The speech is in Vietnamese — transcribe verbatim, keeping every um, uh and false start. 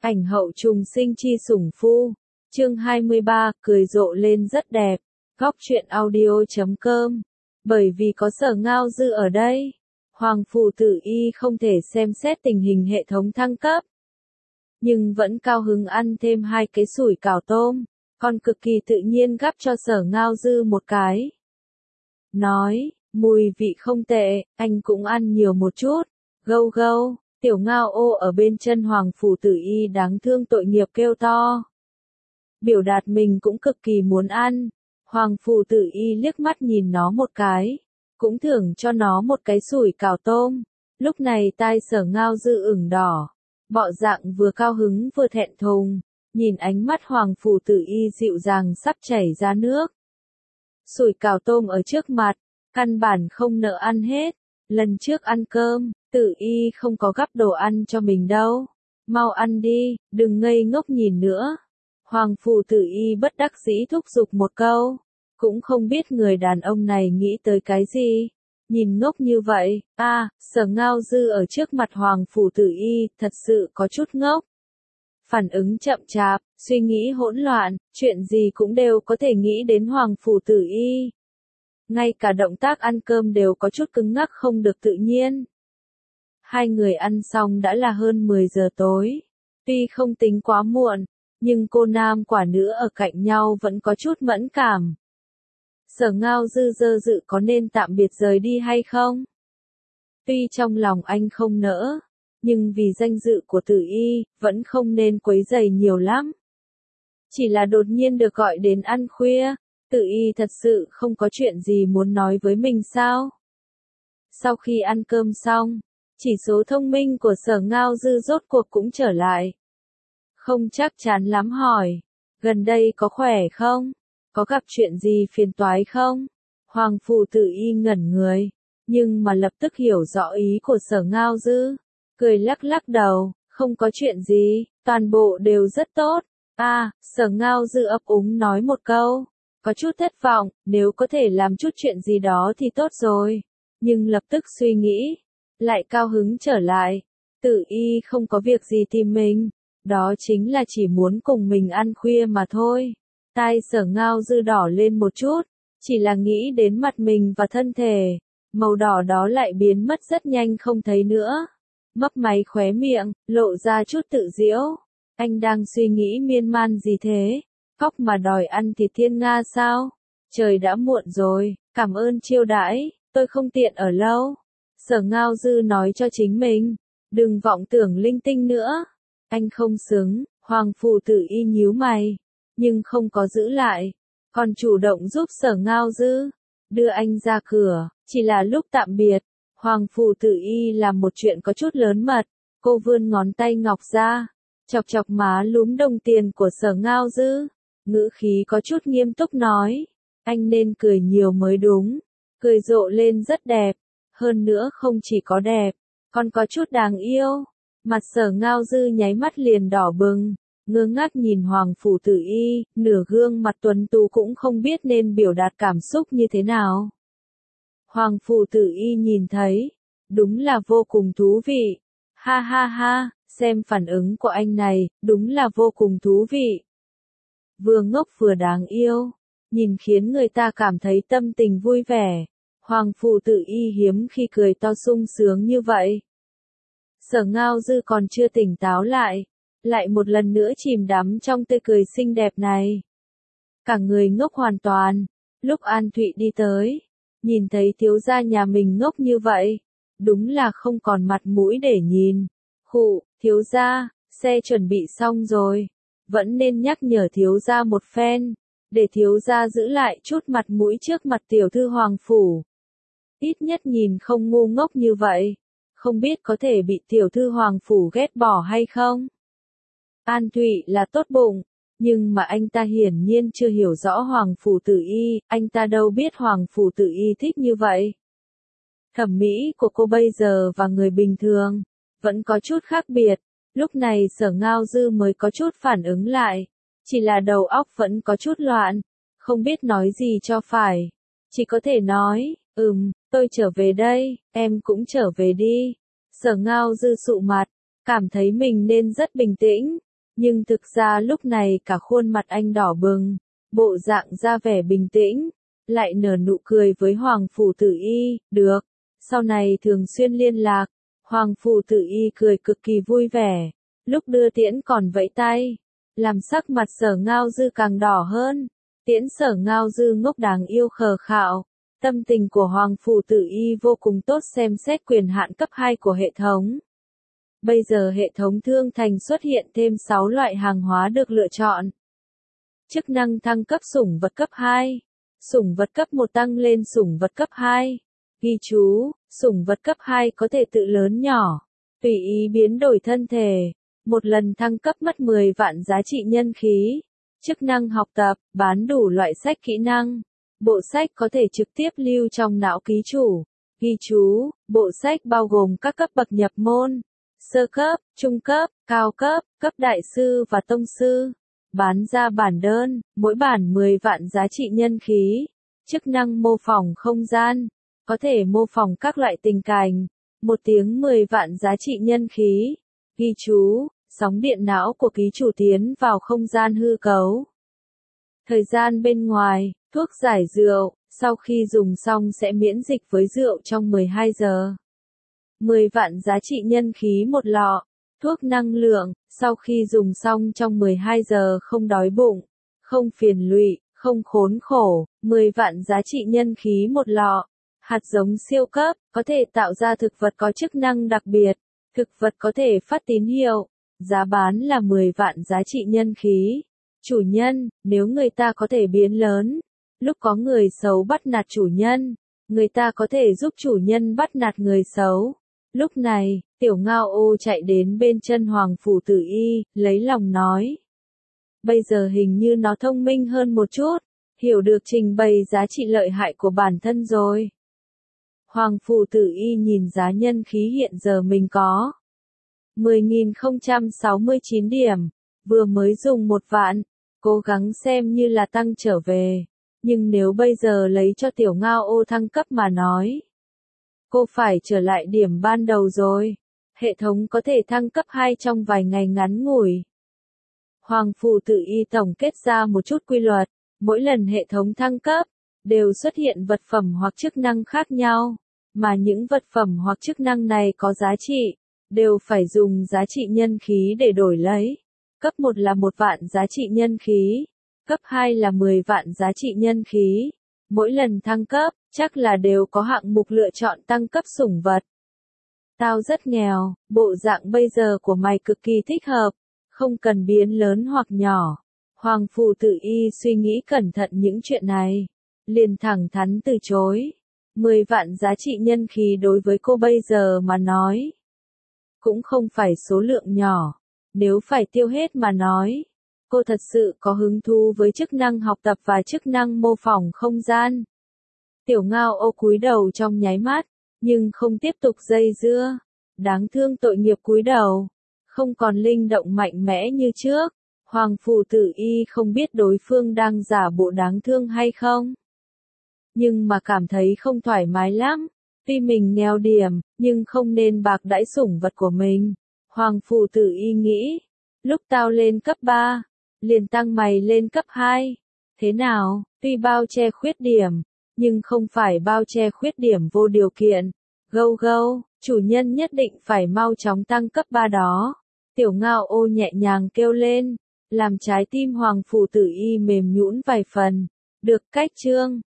Ảnh hậu trùng sinh chi sủng phu. Chương hai mươi ba, cười rộ lên rất đẹp. Góc truyện audio chấm com. Bởi vì có Sở Ngao Dư ở đây, Hoàng Phủ Tử Y không thể xem xét tình hình hệ thống thăng cấp. Nhưng vẫn cao hứng ăn thêm hai cái sủi cảo tôm, còn cực kỳ tự nhiên gắp cho Sở Ngao Dư một cái. Nói, mùi vị không tệ, anh cũng ăn nhiều một chút. Gâu gâu, tiểu ngao ô ở bên chân Hoàng Phủ Tử Y đáng thương tội nghiệp kêu to. Biểu đạt mình cũng cực kỳ muốn ăn. Hoàng Phủ Tử Y liếc mắt nhìn nó một cái, cũng thưởng cho nó một cái sủi cảo tôm. Lúc này tai Sở Ngao Dư ửng đỏ, bọ dạng vừa cao hứng vừa thẹn thùng, nhìn ánh mắt Hoàng Phủ Tử Y dịu dàng sắp chảy ra nước. Sủi cảo tôm ở trước mặt, căn bản không nỡ ăn hết. Lần trước ăn cơm, Tử Y không có gắp đồ ăn cho mình đâu. Mau ăn đi, đừng ngây ngốc nhìn nữa. Hoàng Phủ Tử Y bất đắc dĩ thúc giục một câu, cũng không biết người đàn ông này nghĩ tới cái gì. Nhìn ngốc như vậy, a, à, Sở Ngao Dư ở trước mặt Hoàng Phủ Tử Y thật sự có chút ngốc. Phản ứng chậm chạp, suy nghĩ hỗn loạn, chuyện gì cũng đều có thể nghĩ đến Hoàng Phủ Tử Y. Ngay cả động tác ăn cơm đều có chút cứng ngắc không được tự nhiên. Hai người ăn xong đã là hơn mười giờ tối. Tuy không tính quá muộn, nhưng cô nam quả nữ ở cạnh nhau vẫn có chút mẫn cảm. Sở Ngao Dư dơ dự có nên tạm biệt rời đi hay không? Tuy trong lòng anh không nỡ, nhưng vì danh dự của Tử Y, vẫn không nên quấy rầy nhiều lắm. Chỉ là đột nhiên được gọi đến ăn khuya, Tử Y thật sự không có chuyện gì muốn nói với mình sao? Sau khi ăn cơm xong, chỉ số thông minh của Sở Ngao Dư rốt cuộc cũng trở lại. Không chắc chắn lắm hỏi, gần đây có khỏe không? Có gặp chuyện gì phiền toái không? Hoàng Phủ Tử Y ngẩn người, nhưng mà lập tức hiểu rõ ý của Sở Ngao Dư, cười lắc lắc đầu, không có chuyện gì, toàn bộ đều rất tốt. A, à, Sở Ngao Dư ấp úng nói một câu, có chút thất vọng, nếu có thể làm chút chuyện gì đó thì tốt rồi, nhưng lập tức suy nghĩ, lại cao hứng trở lại. Tử Y không có việc gì tìm mình, đó chính là chỉ muốn cùng mình ăn khuya mà thôi. Tai Sở Ngao Dư đỏ lên một chút, chỉ là nghĩ đến mặt mình và thân thể, màu đỏ đó lại biến mất rất nhanh không thấy nữa. Mấp máy khóe miệng, lộ ra chút tự giễu. Anh đang suy nghĩ miên man gì thế? Khóc mà đòi ăn thịt thiên nga sao? Trời đã muộn rồi, cảm ơn chiêu đãi, tôi không tiện ở lâu. Sở Ngao Dư nói cho chính mình, đừng vọng tưởng linh tinh nữa. Anh không xứng. Hoàng Phủ Tử Y nhíu mày, nhưng không có giữ lại, còn chủ động giúp Sở Ngao Dư đưa anh ra cửa. Chỉ là lúc tạm biệt, Hoàng Phủ Tử Y làm một chuyện có chút lớn mật. Cô vươn ngón tay ngọc ra, chọc chọc má lúm đồng tiền của Sở Ngao Dư, ngữ khí có chút nghiêm túc nói, anh nên cười nhiều mới đúng. Cười rộ lên rất đẹp, hơn nữa không chỉ có đẹp, còn có chút đáng yêu. Mặt Sở Ngao Dư nháy mắt liền đỏ bừng, ngơ ngác nhìn Hoàng Phủ Tử Y, nửa gương mặt tuấn tú cũng không biết nên biểu đạt cảm xúc như thế nào. Hoàng Phủ Tử Y nhìn thấy, đúng là vô cùng thú vị. Ha ha ha, xem phản ứng của anh này, đúng là vô cùng thú vị. Vừa ngốc vừa đáng yêu, nhìn khiến người ta cảm thấy tâm tình vui vẻ. Hoàng Phủ Tử Y hiếm khi cười to sung sướng như vậy. Sở Ngao Dư còn chưa tỉnh táo lại, lại một lần nữa chìm đắm trong tươi cười xinh đẹp này. Cả người ngốc hoàn toàn. Lúc An Thụy đi tới, nhìn thấy thiếu gia nhà mình ngốc như vậy, đúng là không còn mặt mũi để nhìn. Khụ, thiếu gia, xe chuẩn bị xong rồi, vẫn nên nhắc nhở thiếu gia một phen, để thiếu gia giữ lại chút mặt mũi trước mặt tiểu thư Hoàng Phủ. Ít nhất nhìn không ngu ngốc như vậy, không biết có thể bị tiểu thư Hoàng Phủ ghét bỏ hay không. An Thụy là tốt bụng, nhưng mà anh ta hiển nhiên chưa hiểu rõ Hoàng Phủ Tử Y, anh ta đâu biết Hoàng Phủ Tử Y thích như vậy. Thẩm mỹ của cô bây giờ và người bình thường vẫn có chút khác biệt. Lúc này Sở Ngao Dư mới có chút phản ứng lại, chỉ là đầu óc vẫn có chút loạn, không biết nói gì cho phải. Chỉ có thể nói, ừm, tôi trở về đây, em cũng trở về đi. Sở Ngao Dư sụ mặt, cảm thấy mình nên rất bình tĩnh, Nhưng thực ra lúc này cả khuôn mặt anh đỏ bừng, bộ dạng ra vẻ bình tĩnh, lại nở nụ cười với Hoàng Phủ Tử Y, được, sau này thường xuyên liên lạc. Hoàng Phủ Tử Y cười cực kỳ vui vẻ, lúc đưa tiễn còn vẫy tay, làm sắc mặt Sở Ngao Dư càng đỏ hơn. Tiễn Sở Ngao Dư ngốc đáng yêu khờ khạo, tâm tình của Hoàng Phủ Tử Y vô cùng tốt. Xem xét quyền hạn cấp hai của hệ thống. Bây giờ hệ thống thương thành xuất hiện thêm sáu loại hàng hóa được lựa chọn. Chức năng thăng cấp sủng vật cấp hai. Sủng vật cấp một tăng lên sủng vật cấp hai. Ghi chú, sủng vật cấp hai có thể tự lớn nhỏ, tùy ý biến đổi thân thể. Một lần thăng cấp mất mười vạn giá trị nhân khí. Chức năng học tập, bán đủ loại sách kỹ năng. Bộ sách có thể trực tiếp lưu trong não ký chủ. Ghi chú, bộ sách bao gồm các cấp bậc nhập môn, sơ cấp, trung cấp, cao cấp, cấp đại sư và tông sư. Bán ra bản đơn, mỗi bản mười vạn giá trị nhân khí. Chức năng mô phỏng không gian, có thể mô phỏng các loại tình cảnh. Một tiếng mười vạn giá trị nhân khí. Ghi chú, sóng điện não của ký chủ tiến vào không gian hư cấu. Thời gian bên ngoài, thuốc giải rượu, sau khi dùng xong sẽ miễn dịch với rượu trong mười hai giờ. mười vạn giá trị nhân khí một lọ. Thuốc năng lượng, sau khi dùng xong trong mười hai giờ không đói bụng, không phiền lụy, không khốn khổ, mười vạn giá trị nhân khí một lọ. Hạt giống siêu cấp, có thể tạo ra thực vật có chức năng đặc biệt, thực vật có thể phát tín hiệu, giá bán là mười vạn giá trị nhân khí. Chủ nhân, nếu người ta có thể biến lớn, lúc có người xấu bắt nạt chủ nhân, người ta có thể giúp chủ nhân bắt nạt người xấu. Lúc này, Tiểu Ngao Ô chạy đến bên chân Hoàng Phủ Tử Y, lấy lòng nói. Bây giờ hình như nó thông minh hơn một chút, hiểu được trình bày giá trị lợi hại của bản thân rồi. Hoàng Phủ Tử Y nhìn giá nhân khí hiện giờ mình có. mười nghìn không trăm sáu mươi chín điểm, vừa mới dùng một vạn, cố gắng xem như là tăng trở về. Nhưng nếu bây giờ lấy cho Tiểu Ngao Ô thăng cấp mà nói, cô phải trở lại điểm ban đầu rồi. Hệ thống có thể thăng cấp hai trong vài ngày ngắn ngủi. Hoàng Phủ Tử Y tổng kết ra một chút quy luật, mỗi lần hệ thống thăng cấp, đều xuất hiện vật phẩm hoặc chức năng khác nhau, mà những vật phẩm hoặc chức năng này có giá trị, đều phải dùng giá trị nhân khí để đổi lấy. Cấp một là một vạn giá trị nhân khí, cấp hai là mười vạn giá trị nhân khí. Mỗi lần thăng cấp, chắc là đều có hạng mục lựa chọn tăng cấp sủng vật. Tao rất nghèo, bộ dạng bây giờ của mày cực kỳ thích hợp, không cần biến lớn hoặc nhỏ. Hoàng Phủ Tử Y suy nghĩ cẩn thận những chuyện này, liền thẳng thắn từ chối. mười vạn giá trị nhân khí đối với cô bây giờ mà nói, cũng không phải số lượng nhỏ. Nếu phải tiêu hết mà nói, cô thật sự có hứng thú với chức năng học tập và chức năng mô phỏng không gian. Tiểu Ngao Ô cúi đầu trong nháy mắt, nhưng không tiếp tục dây dưa. Đáng thương tội nghiệp cúi đầu, không còn linh động mạnh mẽ như trước. Hoàng Phủ Tử Y không biết đối phương đang giả bộ đáng thương hay không, nhưng mà cảm thấy không thoải mái lắm. Tuy mình nghèo điểm, nhưng không nên bạc đãi sủng vật của mình. Hoàng Phủ Tử Y nghĩ, lúc tao lên cấp ba, liền tăng mày lên cấp hai. Thế nào, tuy bao che khuyết điểm, nhưng không phải bao che khuyết điểm vô điều kiện. Gâu gâu, chủ nhân nhất định phải mau chóng tăng cấp ba đó. Tiểu Ngao Ô nhẹ nhàng kêu lên, làm trái tim Hoàng Phủ Tử Y mềm nhũn vài phần. Được cách chương.